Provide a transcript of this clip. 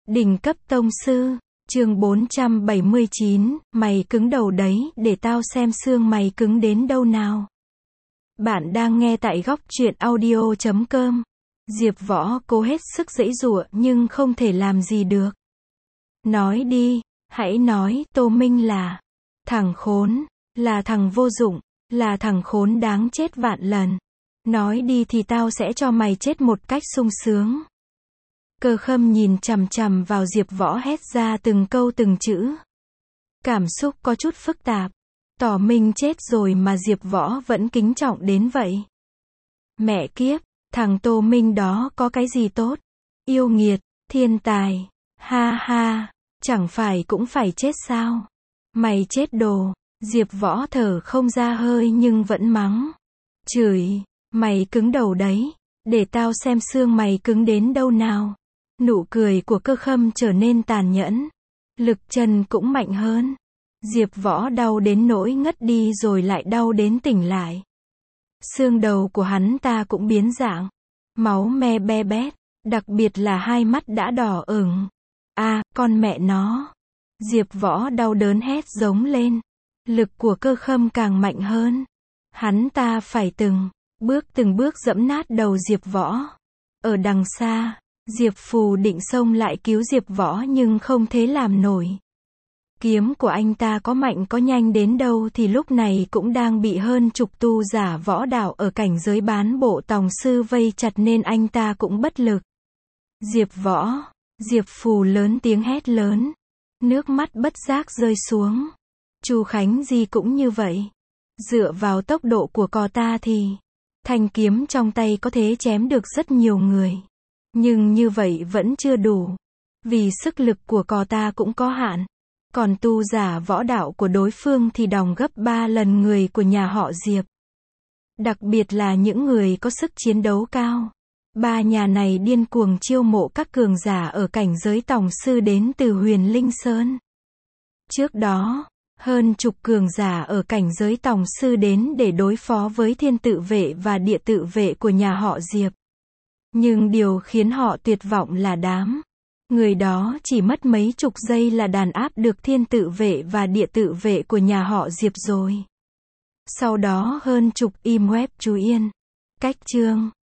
Đỉnh cấp tông sư, chương 479, mày cứng đầu đấy, để tao xem xương mày cứng đến đâu nào. Bạn đang nghe tại góc truyện audio.com. Diệp Võ cố hết sức giãy giụa nhưng không thể làm gì được. Nói đi, hãy nói, Tô Minh là thằng khốn, là thằng vô dụng, là thằng khốn đáng chết vạn lần. Nói đi thì tao sẽ cho mày chết một cách sung sướng. Cơ Khâm nhìn chằm chằm vào Diệp Võ hét ra từng câu từng chữ. Cảm xúc có chút phức tạp. Tỏ mình chết rồi mà Diệp Võ vẫn kính trọng đến vậy. Mẹ kiếp, thằng Tô Minh đó có cái gì tốt? Yêu nghiệt, thiên tài, ha ha, chẳng phải cũng phải chết sao? Mày chết đồ, Diệp Võ thở không ra hơi nhưng vẫn mắng. Chửi, mày cứng đầu đấy, để tao xem xương mày cứng đến đâu nào. Nụ cười của Cơ Khâm trở nên tàn nhẫn. Lực chân cũng mạnh hơn. Diệp Võ đau đến nỗi ngất đi rồi lại đau đến tỉnh lại. Xương đầu của hắn ta cũng biến dạng. Máu me be bét. Đặc biệt là hai mắt đã đỏ ửng. À, con mẹ nó. Diệp Võ đau đớn hét giống lên. Lực của Cơ Khâm càng mạnh hơn. Hắn ta phải từng bước giẫm nát đầu Diệp Võ. Ở đằng xa, Diệp Phù định xông lại cứu Diệp Võ nhưng không thế làm nổi. Kiếm của anh ta có mạnh có nhanh đến đâu thì lúc này cũng đang bị hơn chục tu giả võ đạo ở cảnh giới bán bộ tòng sư vây chặt nên anh ta cũng bất lực. Diệp Võ, Diệp Phù lớn tiếng hét lớn. Nước mắt bất giác rơi xuống. Chu Khánh Di cũng như vậy. Dựa vào tốc độ của cò ta thì thanh kiếm trong tay có thể chém được rất nhiều người. Nhưng như vậy vẫn chưa đủ. Vì sức lực của cò ta cũng có hạn. Còn tu giả võ đạo của đối phương thì đòng gấp 3 lần người của nhà họ Diệp. Đặc biệt là những người có sức chiến đấu cao. Ba nhà này điên cuồng chiêu mộ các cường giả ở cảnh giới tòng sư đến từ Huyền Linh Sơn. Trước đó, hơn chục cường giả ở cảnh giới tòng sư đến để đối phó với thiên tự vệ và địa tự vệ của nhà họ Diệp. Nhưng điều khiến họ tuyệt vọng là đám người đó chỉ mất mấy chục giây là đàn áp được thiên tự vệ và địa tự vệ của nhà họ Diệp rồi. Sau đó hơn chục im web chú yên. Cách chương